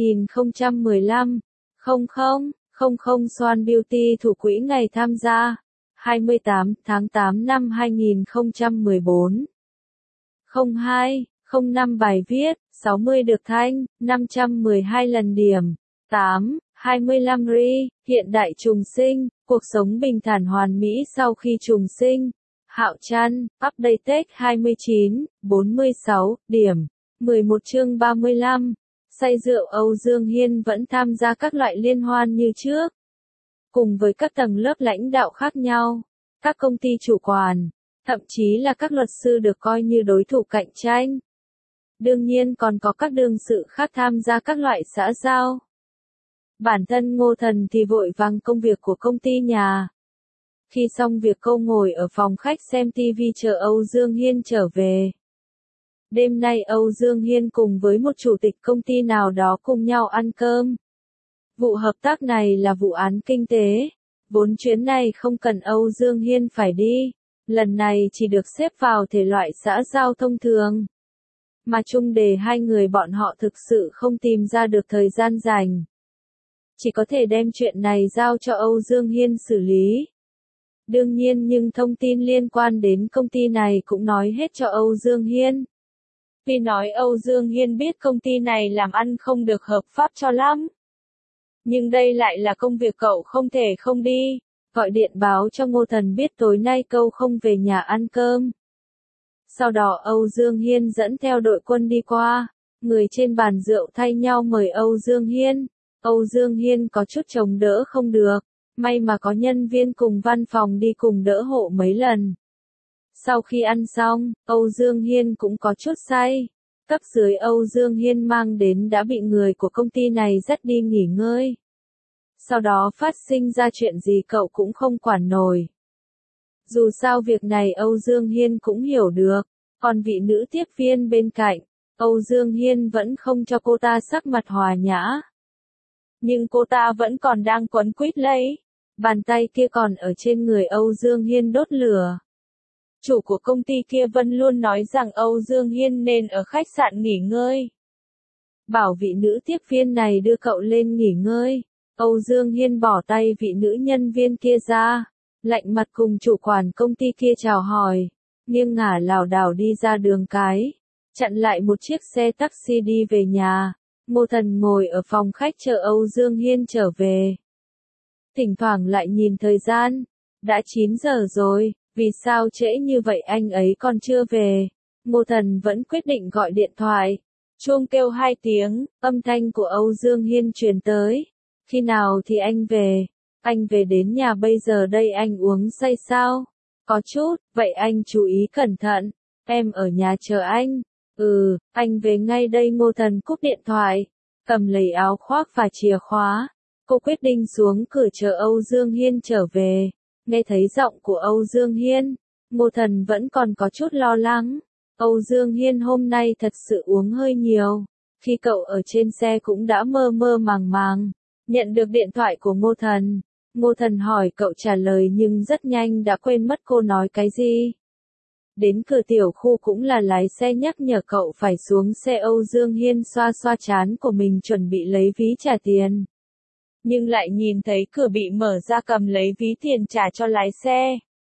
[SPEAKER 1] 2015, 00, Swan Beauty thủ quỹ ngày tham gia, 28 tháng 8 năm 2014. 02, 05 bài viết, 60 được thanh, 512 lần điểm, 8, 25 ri, hiện đại trùng sinh, cuộc sống bình thản hoàn mỹ sau khi trùng sinh. Hạo Trăn, update tech 29, 46, điểm, 11 chương 35. Say rượu Âu Dương Hiên vẫn tham gia các loại liên hoan như trước. Cùng với các tầng lớp lãnh đạo khác nhau, các công ty chủ quản, thậm chí là các luật sư được coi như đối thủ cạnh tranh. Đương nhiên còn có các đương sự khác tham gia các loại xã giao. Bản thân Ngô Thần thì vội vàng công việc của công ty nhà. Khi xong việc cô ngồi ở phòng khách xem TV chờ Âu Dương Hiên trở về. Đêm nay Âu Dương Hiên cùng với một chủ tịch công ty nào đó cùng nhau ăn cơm. Vụ hợp tác này là vụ án kinh tế. Vốn chuyến này không cần Âu Dương Hiên phải đi. Lần này chỉ được xếp vào thể loại xã giao thông thường. Mà chung đề hai người bọn họ thực sự không tìm ra được thời gian rảnh. Chỉ có thể đem chuyện này giao cho Âu Dương Hiên xử lý. Đương nhiên nhưng thông tin liên quan đến công ty này cũng nói hết cho Âu Dương Hiên. Vì nói Âu Dương Hiên biết công ty này làm ăn không được hợp pháp cho lắm. Nhưng đây lại là công việc cậu không thể không đi. Gọi điện báo cho Ngô Thần biết tối nay cậu không về nhà ăn cơm. Sau đó Âu Dương Hiên dẫn theo đội quân đi qua. Người trên bàn rượu thay nhau mời Âu Dương Hiên. Âu Dương Hiên có chút chống đỡ không được. May mà có nhân viên cùng văn phòng đi cùng đỡ hộ mấy lần. Sau khi ăn xong, Âu Dương Hiên cũng có chút say. Cấp dưới Âu Dương Hiên mang đến đã bị người của công ty này dắt đi nghỉ ngơi. Sau đó phát sinh ra chuyện gì cậu cũng không quản nổi. Dù sao việc này Âu Dương Hiên cũng hiểu được. Còn vị nữ tiếp viên bên cạnh, Âu Dương Hiên vẫn không cho cô ta sắc mặt hòa nhã. Nhưng cô ta vẫn còn đang quấn quýt lấy. Bàn tay kia còn ở trên người Âu Dương Hiên đốt lửa. Chủ của công ty kia vẫn luôn nói rằng Âu Dương Hiên nên ở khách sạn nghỉ ngơi. Bảo vị nữ tiếp viên này đưa cậu lên nghỉ ngơi. Âu Dương Hiên bỏ tay vị nữ nhân viên kia ra. Lạnh mặt cùng chủ quản công ty kia chào hỏi. Nghiêng ngả lảo đảo đi ra đường cái. Chặn lại một chiếc xe taxi đi về nhà. Ngô Thần ngồi ở phòng khách chờ Âu Dương Hiên trở về. Thỉnh thoảng lại nhìn thời gian. Đã 9 giờ rồi, vì sao trễ như vậy anh ấy còn chưa về? Ngô Thần vẫn quyết định gọi điện thoại. Chuông kêu 2 tiếng, âm thanh của Âu Dương Hiên truyền tới. Khi nào thì anh về? Anh về đến nhà bây giờ đây anh uống say sao? Có chút, vậy anh chú ý cẩn thận. Em ở nhà chờ anh. Anh về ngay đây. Ngô Thần cúp điện thoại. Cầm lấy áo khoác và chìa khóa. Cô quyết định xuống cửa chờ Âu Dương Hiên trở về. Nghe thấy giọng của Âu Dương Hiên, Ngô Thần vẫn còn có chút lo lắng. Âu Dương Hiên hôm nay thật sự uống hơi nhiều. Khi cậu ở trên xe cũng đã mơ mơ màng màng. Nhận được điện thoại của Ngô Thần hỏi cậu trả lời nhưng rất nhanh đã quên mất cô nói cái gì. Đến cửa tiểu khu cũng là lái xe nhắc nhở cậu phải xuống xe. Âu Dương Hiên xoa xoa trán của mình chuẩn bị lấy ví trả tiền. Nhưng lại nhìn thấy cửa bị mở ra, cầm lấy ví tiền trả cho lái xe.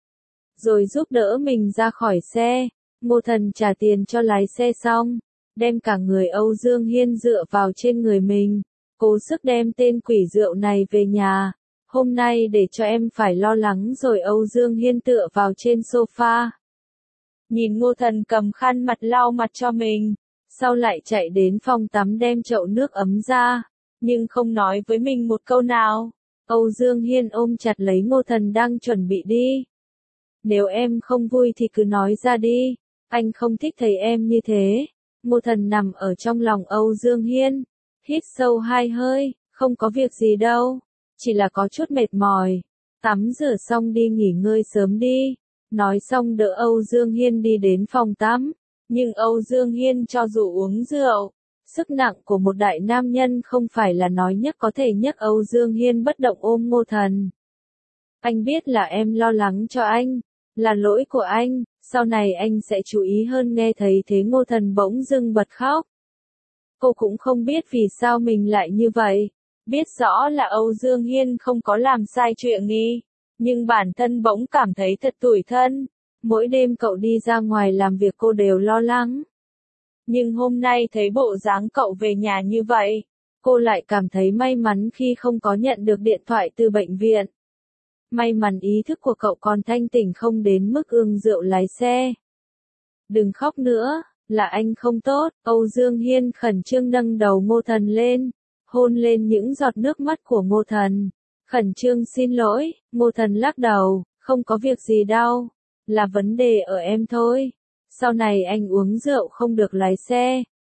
[SPEAKER 1] Rồi giúp đỡ mình ra khỏi xe. Ngô Thần trả tiền cho lái xe xong, đem cả người Âu Dương Hiên dựa vào trên người mình. Cố sức đem tên quỷ rượu này về nhà. Hôm nay để cho em phải lo lắng rồi. Âu Dương Hiên tựa vào trên sofa. Nhìn Ngô Thần cầm khăn mặt lau mặt cho mình. Sau lại chạy đến phòng tắm đem chậu nước ấm ra. Nhưng không nói với mình một câu nào. Âu Dương Hiên ôm chặt lấy Ngô Thần đang chuẩn bị đi. Nếu em không vui thì cứ nói ra đi. Anh không thích thấy em như thế. Ngô Thần nằm ở trong lòng Âu Dương Hiên. Hít sâu 2 hơi, không có việc gì đâu. Chỉ là có chút mệt mỏi. Tắm rửa xong đi nghỉ ngơi sớm đi. Nói xong đỡ Âu Dương Hiên đi đến phòng tắm. Nhưng Âu Dương Hiên cho dù uống rượu, sức nặng của một đại nam nhân không phải là nói nhấc có thể nhấc. Âu Dương Hiên bất động ôm Ngô Thần. Anh biết là em lo lắng cho anh, là lỗi của anh, sau này anh sẽ chú ý hơn. Nghe thấy thế Ngô Thần bỗng dưng bật khóc. Cô cũng không biết vì sao mình lại như vậy. Biết rõ là Âu Dương Hiên không có làm sai chuyện nghi, nhưng bản thân bỗng cảm thấy thật tủi thân. Mỗi đêm cậu đi ra ngoài làm việc cô đều lo lắng. Nhưng hôm nay thấy bộ dáng cậu về nhà như vậy, cô lại cảm thấy may mắn khi không có nhận được điện thoại từ bệnh viện. May mắn ý thức của cậu còn thanh tỉnh không đến mức ương rượu lái xe. Đừng khóc nữa, là anh không tốt. Âu Dương Hiên khẩn trương nâng đầu Ngô Thần lên, hôn lên những giọt nước mắt của Ngô Thần. Khẩn trương xin lỗi. Ngô Thần lắc đầu, không có việc gì đâu, là vấn đề ở em thôi. Sau này anh uống rượu không được lái xe.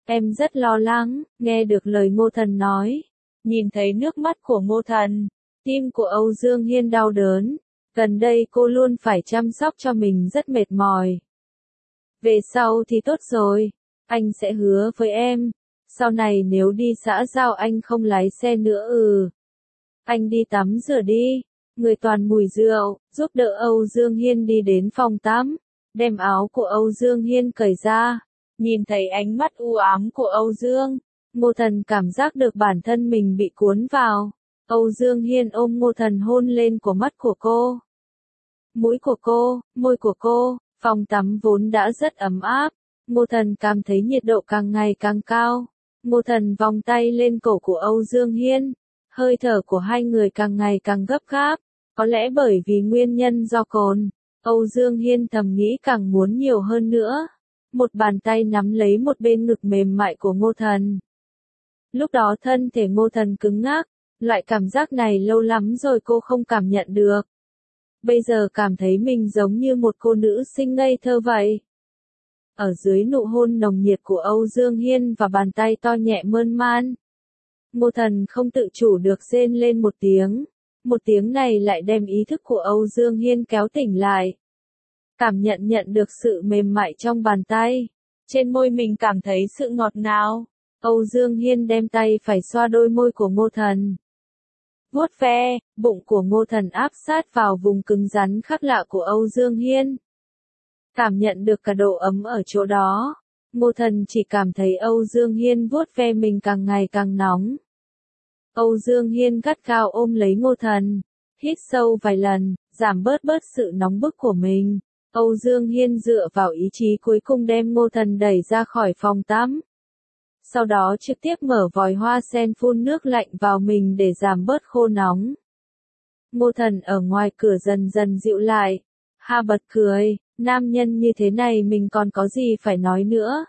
[SPEAKER 1] Em rất lo lắng, nghe được lời Ngô Thần nói. Nhìn thấy nước mắt của Ngô Thần, tim của Âu Dương Hiên đau đớn. Gần đây cô luôn phải chăm sóc cho mình rất mệt mỏi. Về sau thì tốt rồi, anh sẽ hứa với em. Sau này nếu đi xã giao anh không lái xe nữa Anh đi tắm rửa đi. Người toàn mùi rượu, giúp đỡ Âu Dương Hiên đi đến phòng tắm. Đem áo của Âu Dương Hiên cởi ra. Nhìn thấy ánh mắt u ám của Âu Dương, Ngô Thần cảm giác được bản thân mình bị cuốn vào. Âu Dương Hiên ôm Ngô Thần hôn lên của mắt của cô. Mũi của cô, môi của cô, phòng tắm vốn đã rất ấm áp. Ngô Thần cảm thấy nhiệt độ càng ngày càng cao. Ngô Thần vòng tay lên cổ của Âu Dương Hiên. Hơi thở của hai người càng ngày càng gấp gáp. Có lẽ bởi vì nguyên nhân do cồn, Âu Dương Hiên thầm nghĩ càng muốn nhiều hơn nữa. Một bàn tay nắm lấy một bên ngực mềm mại của Ngô Thần. Lúc đó thân thể Ngô Thần cứng ngắc, loại cảm giác này lâu lắm rồi cô không cảm nhận được. Bây giờ cảm thấy mình giống như một cô nữ sinh ngây thơ vậy. Ở dưới nụ hôn nồng nhiệt của Âu Dương Hiên và bàn tay to nhẹ mơn man, Ngô Thần không tự chủ được rên lên một tiếng. Một tiếng này lại đem ý thức của Âu Dương Hiên kéo tỉnh lại. Cảm nhận được sự mềm mại trong bàn tay. Trên môi mình cảm thấy sự ngọt ngào. Âu Dương Hiên đem tay phải xoa đôi môi của Ngô Thần. Vuốt ve, bụng của Ngô Thần áp sát vào vùng cứng rắn khác lạ của Âu Dương Hiên. Cảm nhận được cả độ ấm ở chỗ đó. Ngô Thần chỉ cảm thấy Âu Dương Hiên vuốt ve mình càng ngày càng nóng. Âu Dương Hiên gắt gao ôm lấy Ngô Thần. Hít sâu vài lần, giảm bớt sự nóng bức của mình. Âu Dương Hiên dựa vào ý chí cuối cùng đem Ngô Thần đẩy ra khỏi phòng tắm. Sau đó trực tiếp mở vòi hoa sen phun nước lạnh vào mình để giảm bớt khô nóng. Ngô Thần ở ngoài cửa dần dần dịu lại. Ha bật cười, nam nhân như thế này mình còn có gì phải nói nữa.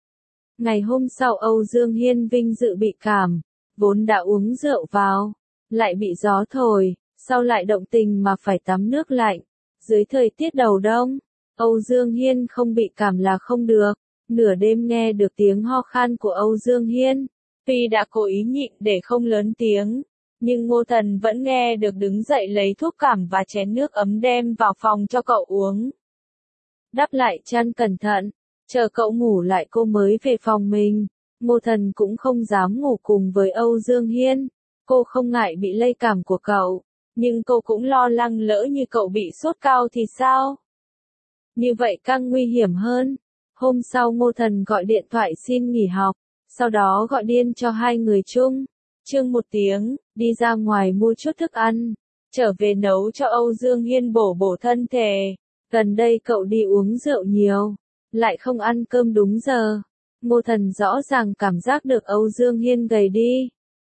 [SPEAKER 1] Ngày hôm sau Âu Dương Hiên vinh dự bị cảm, vốn đã uống rượu vào, lại bị gió thổi, sau lại động tình mà phải tắm nước lạnh. Dưới thời tiết đầu đông, Âu Dương Hiên không bị cảm là không được. Nửa đêm nghe được tiếng ho khan của Âu Dương Hiên. Tuy đã cố ý nhịn để không lớn tiếng, nhưng Ngô Thần vẫn nghe được đứng dậy lấy thuốc cảm và chén nước ấm đem vào phòng cho cậu uống. Đắp lại chăn cẩn thận, chờ cậu ngủ lại cô mới về phòng mình. Ngô Thần cũng không dám ngủ cùng với Âu Dương Hiên. Cô không ngại bị lây cảm của cậu, nhưng cô cũng lo lắng lỡ như cậu bị sốt cao thì sao? Như vậy càng nguy hiểm hơn. Hôm sau Ngô Thần gọi điện thoại xin nghỉ học, sau đó gọi điện cho hai người chung. Chừng một tiếng, đi ra ngoài mua chút thức ăn, trở về nấu cho Âu Dương Hiên bổ thân thể. Gần đây cậu đi uống rượu nhiều, lại không ăn cơm đúng giờ. Ngô Thần rõ ràng cảm giác được Âu Dương Hiên gầy đi.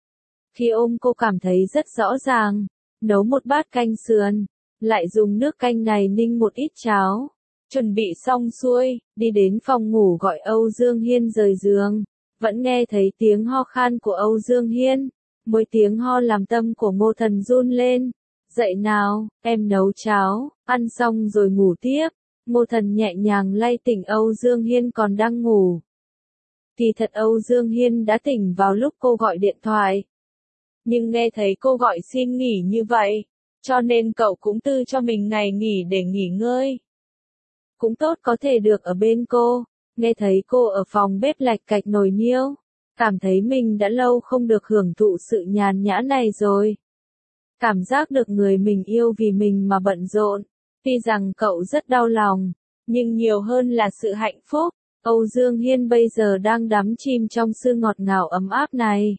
[SPEAKER 1] Khi ôm cô cảm thấy rất rõ ràng, nấu một bát canh sườn, lại dùng nước canh này ninh một ít cháo. Chuẩn bị xong xuôi, đi đến phòng ngủ gọi Âu Dương Hiên rời giường. Vẫn nghe thấy tiếng ho khan của Âu Dương Hiên. Mỗi tiếng ho làm tâm của Ngô Thần run lên. Dậy nào, em nấu cháo, ăn xong rồi ngủ tiếp. Ngô Thần nhẹ nhàng lay tỉnh Âu Dương Hiên còn đang ngủ. Kỳ thật Âu Dương Hiên đã tỉnh vào lúc cô gọi điện thoại. Nhưng nghe thấy cô gọi xin nghỉ như vậy, cho nên cậu cũng tư cho mình ngày nghỉ để nghỉ ngơi. Cũng tốt có thể được ở bên cô. Nghe thấy cô ở phòng bếp lạch cạch nồi niêu, cảm thấy mình đã lâu không được hưởng thụ sự nhàn nhã này rồi. Cảm giác được người mình yêu vì mình mà bận rộn. Tuy rằng cậu rất đau lòng, nhưng nhiều hơn là sự hạnh phúc. Âu Dương Hiên bây giờ đang đắm chìm trong sự ngọt ngào ấm áp này.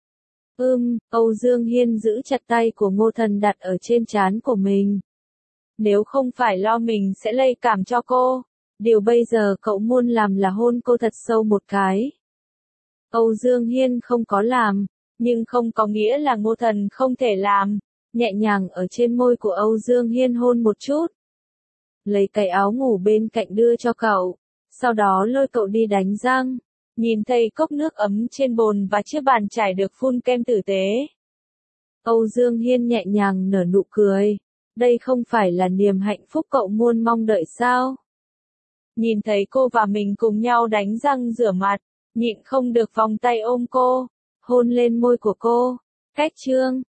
[SPEAKER 1] Âu Dương Hiên giữ chặt tay của Ngô Thần đặt ở trên trán của mình. Nếu không phải lo mình sẽ lây cảm cho cô, điều bây giờ cậu muốn làm là hôn cô thật sâu một cái. Âu Dương Hiên không có làm, nhưng không có nghĩa là Ngô Thần không thể làm. Nhẹ nhàng ở trên môi của Âu Dương Hiên hôn một chút. Lấy cái áo ngủ bên cạnh đưa cho cậu, sau đó lôi cậu đi đánh răng. Nhìn thấy cốc nước ấm trên bồn và chiếc bàn chải được phun kem tử tế, Âu Dương Hiên nhẹ nhàng nở nụ cười. Đây không phải là niềm hạnh phúc cậu muốn mong đợi sao? Nhìn thấy cô và mình cùng nhau đánh răng rửa mặt, nhịn không được vòng tay ôm cô, hôn lên môi của cô. Cách Trương